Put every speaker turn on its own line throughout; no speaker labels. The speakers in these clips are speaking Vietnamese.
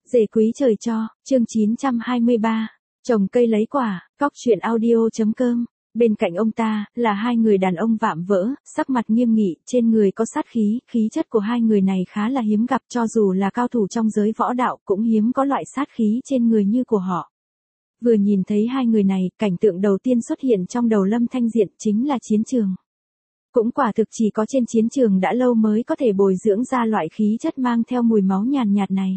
Rể quý trời cho, chương 923, trồng cây lấy quả, cóc truyện audio.com. Bên cạnh ông ta, là hai người đàn ông vạm vỡ, sắc mặt nghiêm nghị, trên người có sát khí, khí chất của hai người này khá là hiếm gặp cho dù là cao thủ trong giới võ đạo cũng hiếm có loại sát khí trên người như của họ. Vừa nhìn thấy hai người này, cảnh tượng đầu tiên xuất hiện trong đầu Lâm Thanh Diện chính là chiến trường. Cũng quả thực chỉ có trên chiến trường đã lâu mới có thể bồi dưỡng ra loại khí chất mang theo mùi máu nhàn nhạt này.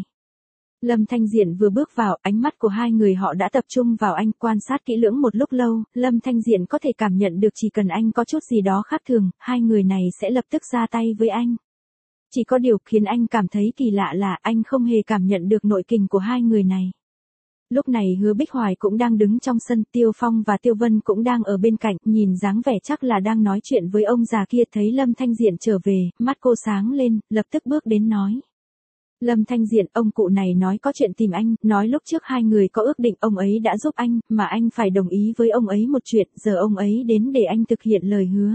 Lâm Thanh Diện vừa bước vào, ánh mắt của hai người họ đã tập trung vào anh, quan sát kỹ lưỡng một lúc lâu, Lâm Thanh Diện có thể cảm nhận được chỉ cần anh có chút gì đó khác thường, hai người này sẽ lập tức ra tay với anh. Chỉ có điều khiến anh cảm thấy kỳ lạ là anh không hề cảm nhận được nội kình của hai người này. Lúc này Hứa Bích Hoài cũng đang đứng trong sân, Tiêu Phong và Tiêu Vân cũng đang ở bên cạnh, nhìn dáng vẻ chắc là đang nói chuyện với ông già kia. Thấy Lâm Thanh Diện trở về, mắt cô sáng lên, lập tức bước đến nói. Lâm Thanh Diện, ông cụ này nói có chuyện tìm anh, nói lúc trước hai người có ước định ông ấy đã giúp anh, mà anh phải đồng ý với ông ấy một chuyện, giờ ông ấy đến để anh thực hiện lời hứa.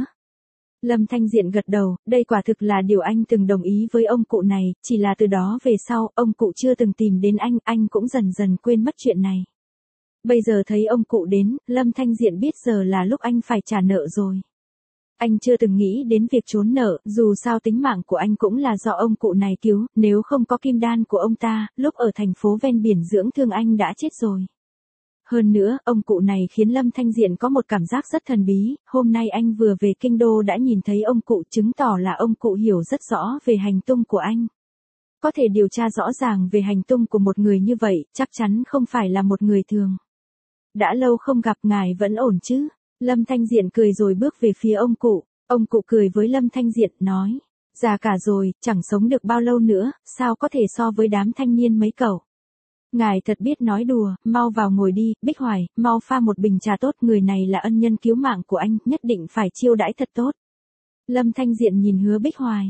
Lâm Thanh Diện gật đầu, đây quả thực là điều anh từng đồng ý với ông cụ này, chỉ là từ đó về sau, ông cụ chưa từng tìm đến anh cũng dần dần quên mất chuyện này. Bây giờ thấy ông cụ đến, Lâm Thanh Diện biết giờ là lúc anh phải trả nợ rồi. Anh chưa từng nghĩ đến việc trốn nợ, dù sao tính mạng của anh cũng là do ông cụ này cứu, nếu không có kim đan của ông ta, lúc ở thành phố ven biển dưỡng thương anh đã chết rồi. Hơn nữa, ông cụ này khiến Lâm Thanh Diện có một cảm giác rất thần bí, hôm nay anh vừa về kinh đô đã nhìn thấy ông cụ, chứng tỏ là ông cụ hiểu rất rõ về hành tung của anh. Có thể điều tra rõ ràng về hành tung của một người như vậy, chắc chắn không phải là một người thường. Đã lâu không gặp, ngài vẫn ổn chứ? Lâm Thanh Diện cười rồi bước về phía ông cụ cười với Lâm Thanh Diện, nói, già cả rồi, chẳng sống được bao lâu nữa, sao có thể so với đám thanh niên mấy cậu. Ngài thật biết nói đùa, mau vào ngồi đi, Bích Hoài, mau pha một bình trà tốt, người này là ân nhân cứu mạng của anh, nhất định phải chiêu đãi thật tốt. Lâm Thanh Diện nhìn Hứa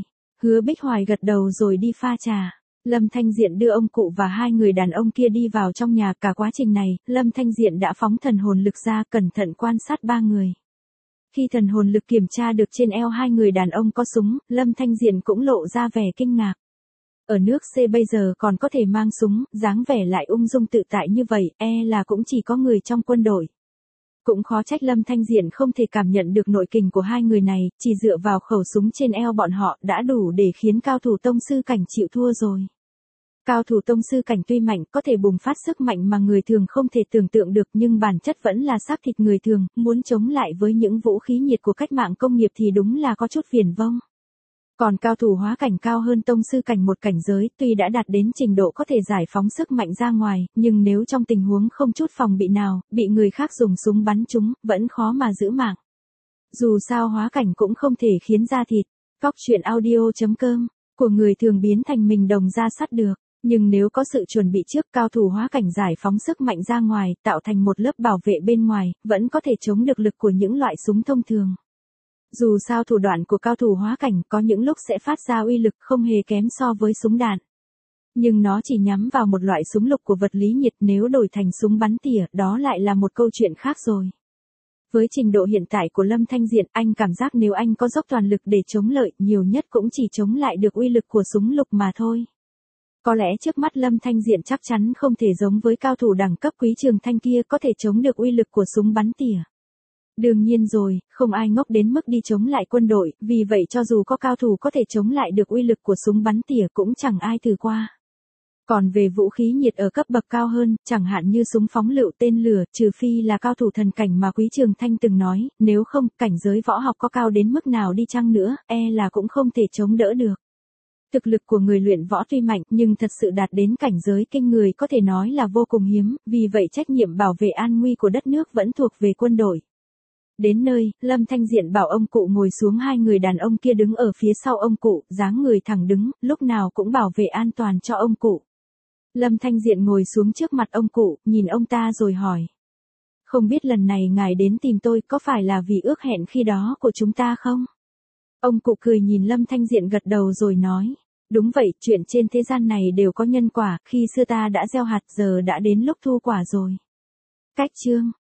Bích Hoài gật đầu rồi đi pha trà. Lâm Thanh Diện đưa ông cụ và hai người đàn ông kia đi vào trong nhà, cả quá trình này, Lâm Thanh Diện đã phóng thần hồn lực ra, cẩn thận quan sát ba người. Khi thần hồn lực kiểm tra được trên eo hai người đàn ông có súng, Lâm Thanh Diện cũng lộ ra vẻ kinh ngạc. Ở nước C bây giờ còn có thể mang súng, dáng vẻ lại ung dung tự tại như vậy, là cũng chỉ có người trong quân đội. Cũng khó trách Lâm Thanh Diện không thể cảm nhận được nội kình của hai người này, chỉ dựa vào khẩu súng trên eo bọn họ đã đủ để khiến cao thủ tông sư cảnh chịu thua rồi. Cao thủ tông sư cảnh tuy mạnh, có thể bùng phát sức mạnh mà người thường không thể tưởng tượng được, nhưng bản chất vẫn là xác thịt người thường, muốn chống lại với những vũ khí nhiệt của cách mạng công nghiệp thì đúng là có chút viển vông. Còn cao thủ hóa cảnh cao hơn tông sư cảnh một cảnh giới, tuy đã đạt đến trình độ có thể giải phóng sức mạnh ra ngoài, nhưng nếu trong tình huống không chút phòng bị nào, bị người khác dùng súng bắn trúng, vẫn khó mà giữ mạng. Dù sao hóa cảnh cũng không thể khiến da thịt, cóc truyện audio.com, của người thường biến thành mình đồng da sắt được. Nhưng nếu có sự chuẩn bị trước, cao thủ hóa cảnh giải phóng sức mạnh ra ngoài, tạo thành một lớp bảo vệ bên ngoài, vẫn có thể chống được lực của những loại súng thông thường. Dù sao thủ đoạn của cao thủ hóa cảnh có những lúc sẽ phát ra uy lực không hề kém so với súng đạn. Nhưng nó chỉ nhắm vào một loại súng lục của vật lý nhiệt, nếu đổi thành súng bắn tỉa, đó lại là một câu chuyện khác rồi. Với trình độ hiện tại của Lâm Thanh Diện, anh cảm giác nếu anh có dốc toàn lực để chống lợi, nhiều nhất cũng chỉ chống lại được uy lực của súng lục mà thôi. Có lẽ trước mắt Lâm Thanh Diện chắc chắn không thể giống với cao thủ đẳng cấp Quý Trường Thanh kia có thể chống được uy lực của súng bắn tỉa. Đương nhiên rồi, không ai ngốc đến mức đi chống lại quân đội, vì vậy cho dù có cao thủ có thể chống lại được uy lực của súng bắn tỉa cũng chẳng ai thử qua. Còn về vũ khí nhiệt ở cấp bậc cao hơn, chẳng hạn như súng phóng lựu tên lửa, trừ phi là cao thủ thần cảnh mà Quý Trường Thanh từng nói, nếu không, cảnh giới võ học có cao đến mức nào đi chăng nữa, là cũng không thể chống đỡ được. Thực lực của người luyện võ tuy mạnh, nhưng thật sự đạt đến cảnh giới kinh người có thể nói là vô cùng hiếm, vì vậy trách nhiệm bảo vệ an nguy của đất nước vẫn thuộc về quân đội. Đến nơi, Lâm Thanh Diện bảo ông cụ ngồi xuống, hai người đàn ông kia đứng ở phía sau ông cụ, dáng người thẳng đứng, lúc nào cũng bảo vệ an toàn cho ông cụ. Lâm Thanh Diện ngồi xuống trước mặt ông cụ, nhìn ông ta rồi hỏi. Không biết lần này ngài đến tìm tôi có phải là vì ước hẹn khi đó của chúng ta không? Ông cụ cười nhìn Lâm Thanh Diện gật đầu rồi nói. Đúng vậy, chuyện trên thế gian này đều có nhân quả, khi xưa ta đã gieo hạt giờ đã đến lúc thu quả rồi. Cách chương